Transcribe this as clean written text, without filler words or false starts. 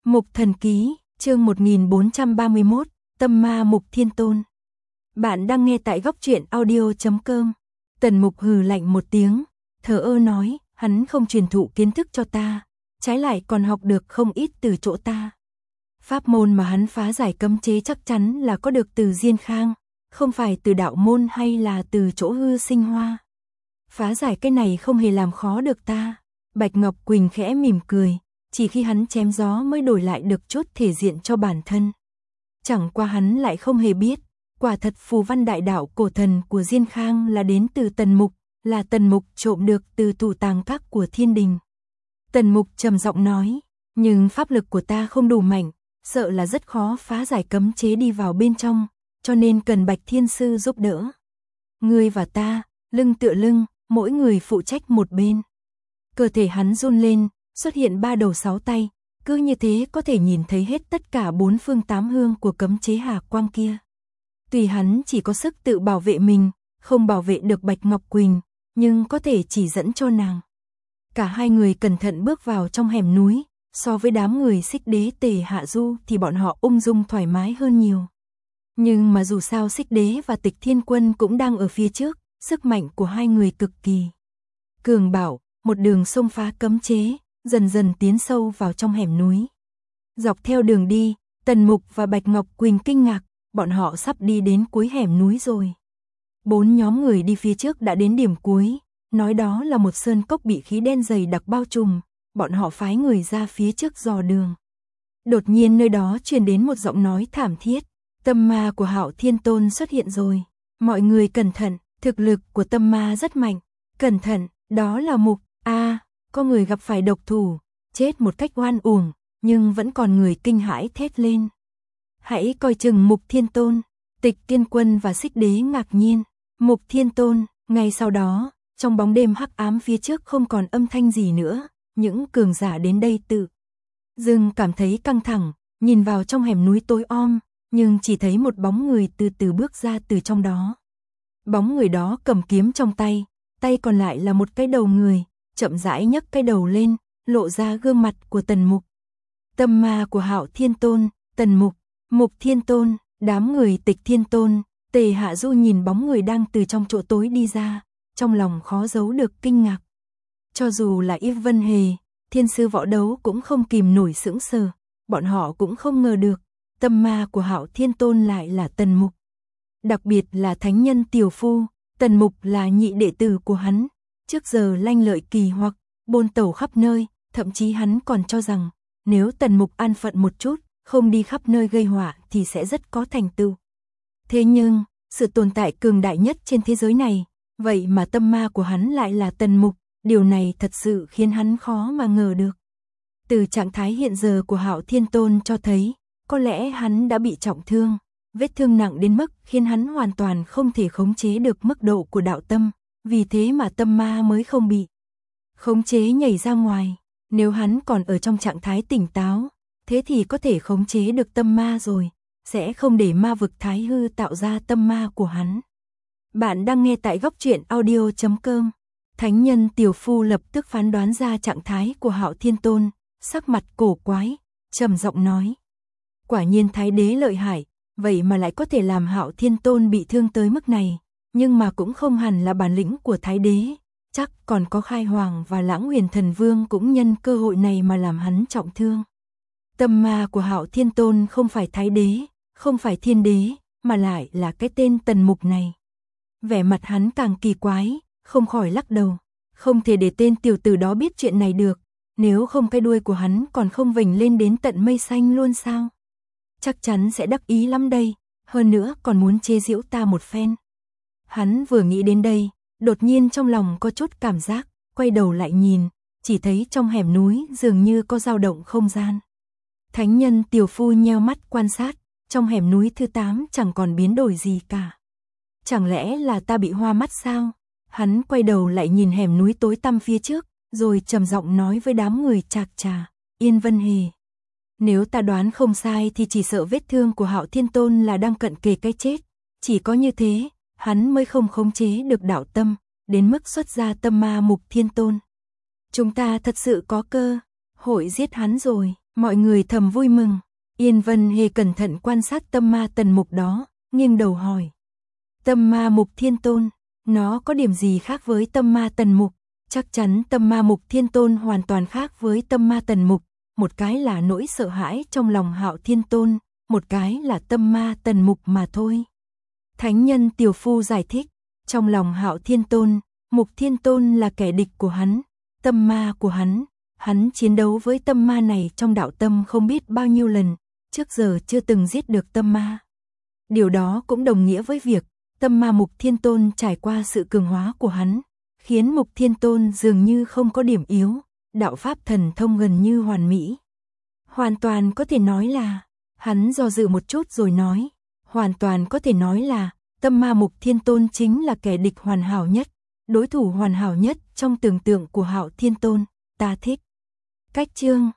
Mục Thần Ký, chương 1431, Tâm Ma Mục Thiên Tôn. Bạn đang nghe tại goctruyện.audio.com. Tần Mục hừ lạnh một tiếng, thờ ơ nói, hắn không truyền thụ kiến thức cho ta, trái lại còn học được không ít từ chỗ ta. Pháp môn mà hắn phá giải cấm chế chắc chắn là có được từ Diên Khang, không phải từ đạo môn hay là từ chỗ Hư Sinh Hoa. Phá giải cái này không hề làm khó được ta. Bạch Ngọc Quỳnh khẽ mỉm cười, chỉ khi hắn chém gió mới đổi lại được chút thể diện cho bản thân. Chẳng qua hắn lại không hề biết, quả thật phù văn đại đạo cổ thần của Diên Khang là đến từ Tần Mục, là Tần Mục trộm được từ tủ tàng các của Thiên Đình. Tần Mục trầm giọng nói, nhưng pháp lực của ta không đủ mạnh, sợ là rất khó phá giải cấm chế đi vào bên trong, cho nên cần Bạch Thiên Sư giúp đỡ. Ngươi và ta, lưng tựa lưng, mỗi người phụ trách một bên. Cơ thể hắn run lên, xuất hiện 3 đầu 6 tay, cứ như thế có thể nhìn thấy hết tất cả 4 phương 8 hướng của cấm chế hà quang kia. Tuy hắn chỉ có sức tự bảo vệ mình, không bảo vệ được Bạch Ngọc Quỳnh, nhưng có thể chỉ dẫn cho nàng. Cả hai người cẩn thận bước vào trong hẻm núi, so với đám người Xích Đế Tề Hạ Du thì bọn họ ung dung thoải mái hơn nhiều. Nhưng mà dù sao Xích Đế và Tịch Thiên Quân cũng đang ở phía trước, sức mạnh của hai người cực kỳ cường bạo, một đường xông phá cấm chế, dần dần tiến sâu vào trong hẻm núi. Dọc theo đường đi, Tần Mục và Bạch Ngọc Quỳnh kinh ngạc, bọn họ sắp đi đến cuối hẻm núi rồi. 4 nhóm người đi phía trước đã đến điểm cuối, nói đó là một sơn cốc bị khí đen dày đặc bao trùm, bọn họ phái người ra phía trước dò đường. Đột nhiên nơi đó truyền đến một giọng nói thảm thiết, tâm ma của Hạo Thiên Tôn xuất hiện rồi, mọi người cẩn thận, thực lực của tâm ma rất mạnh, cẩn thận, đó là Mục, có người gặp phải độc thủ, chết một cách oan uổng, nhưng vẫn còn người kinh hãi thét lên. Hãy coi chừng Mục Thiên Tôn. Tịch Thiên Quân và Xích Đế ngạc nhiên, Mục Thiên Tôn. Ngay sau đó, trong bóng đêm hắc ám phía trước không còn âm thanh gì nữa, những cường giả đến đây tự dưng cảm thấy căng thẳng, nhìn vào trong hẻm núi tối om, nhưng chỉ thấy một bóng người từ từ bước ra từ trong đó. Bóng người đó cầm kiếm trong tay, tay còn lại là một cái đầu người, chậm rãi nhấc cái đầu lên, lộ ra gương mặt của Tần Mục. Tâm ma của Hạo Thiên Tôn, Tần Mục, Mục Thiên Tôn, đám người Tịch Thiên Tôn, Tề Hạ Du nhìn bóng người đang từ trong chỗ tối đi ra, trong lòng khó giấu được kinh ngạc. Cho dù là Yves Vân Hề, thiên sư võ đấu cũng không kìm nổi sững sờ, bọn họ cũng không ngờ được, tâm ma của Hạo Thiên Tôn lại là Tần Mục. Đặc biệt là thánh nhân Tiểu Phu, Tần Mục là nhị đệ tử của hắn, trước giờ lanh lợi kỳ hoặc, bôn tẩu khắp nơi, thậm chí hắn còn cho rằng, nếu Tần Mục an phận một chút, không đi khắp nơi gây họa thì sẽ rất có thành tựu. Thế nhưng, sự tồn tại cường đại nhất trên thế giới này, vậy mà tâm ma của hắn lại là Tần Mục, điều này thật sự khiến hắn khó mà ngờ được. Từ trạng thái hiện giờ của Hạo Thiên Tôn cho thấy, có lẽ hắn đã bị trọng thương, vết thương nặng đến mức khiến hắn hoàn toàn không thể khống chế được mức độ của đạo tâm, vì thế mà tâm ma mới không bị khống chế nhảy ra ngoài. Nếu hắn còn ở trong trạng thái tỉnh táo, thế thì có thể khống chế được tâm ma rồi, sẽ không để ma vực Thái Hư tạo ra tâm ma của hắn. Bạn đang nghe tại goctruyện.audio.com. Thánh nhân Tiểu Phu lập tức phán đoán ra trạng thái của Hạo Thiên Tôn, sắc mặt cổ quái, trầm giọng nói. Quả nhiên Thái Đế lợi hại, vậy mà lại có thể làm Hạo Thiên Tôn bị thương tới mức này, nhưng mà cũng không hẳn là bản lĩnh của Thái Đế, chắc còn có Khai Hoàng và Lãng Huyền Thần Vương cũng nhân cơ hội này mà làm hắn trọng thương. Tâm ma của Hạo Thiên Tôn không phải Thái Đế, không phải Thiên Đế, mà lại là cái tên Tần Mục này. Vẻ mặt hắn càng kỳ quái, không khỏi lắc đầu, không thể để tên tiểu tử đó biết chuyện này được, nếu không cái đuôi của hắn còn không vểnh lên đến tận mây xanh luôn sao? Chắc chắn sẽ đắc ý lắm đây, hơn nữa còn muốn chê giễu ta một phen. Hắn vừa nghĩ đến đây, đột nhiên trong lòng có chút cảm giác, quay đầu lại nhìn, chỉ thấy trong hẻm núi dường như có dao động không gian. Thánh nhân Tiểu Phu nheo mắt quan sát, trong hẻm núi thứ 8 chẳng còn biến đổi gì cả. Chẳng lẽ là ta bị hoa mắt sao? Hắn quay đầu lại nhìn hẻm núi tối tăm phía trước, rồi trầm giọng nói với đám người Trạc Trà, Yên Vân Hề. Nếu ta đoán không sai thì chỉ sợ vết thương của Hạo Thiên Tôn là đang cận kề cái chết. Chỉ có như thế, hắn mới không khống chế được đạo tâm, đến mức xuất ra tâm ma Mục Thiên Tôn. Chúng ta thật sự có cơ hội giết hắn rồi. Mọi người thầm vui mừng. Yên Vân Hề cẩn thận quan sát tâm ma Tần Mục đó, nghiêng đầu hỏi. Tâm ma Mục Thiên Tôn, nó có điểm gì khác với tâm ma Tần Mục? Chắc chắn tâm ma Mục Thiên Tôn hoàn toàn khác với tâm ma Tần Mục. Một cái là nỗi sợ hãi trong lòng Hạo Thiên Tôn, một cái là tâm ma Tần Mục mà thôi. Thánh nhân Tiểu Phu giải thích, trong lòng Hạo Thiên Tôn, Mục Thiên Tôn là kẻ địch của hắn, tâm ma của hắn chiến đấu với tâm ma này trong đạo tâm không biết bao nhiêu lần, trước giờ chưa từng giết được tâm ma. Điều đó cũng đồng nghĩa với việc, tâm ma Mục Thiên Tôn trải qua sự cường hóa của hắn, khiến Mục Thiên Tôn dường như không có điểm yếu, đạo pháp thần thông gần như hoàn mỹ. Hoàn toàn có thể nói là, hắn do dự một chút rồi nói, hoàn toàn có thể nói là, tâm ma Mục Thiên Tôn chính là kẻ địch hoàn hảo nhất, đối thủ hoàn hảo nhất trong tưởng tượng của Hạo Thiên Tôn, ta thích. Cách chương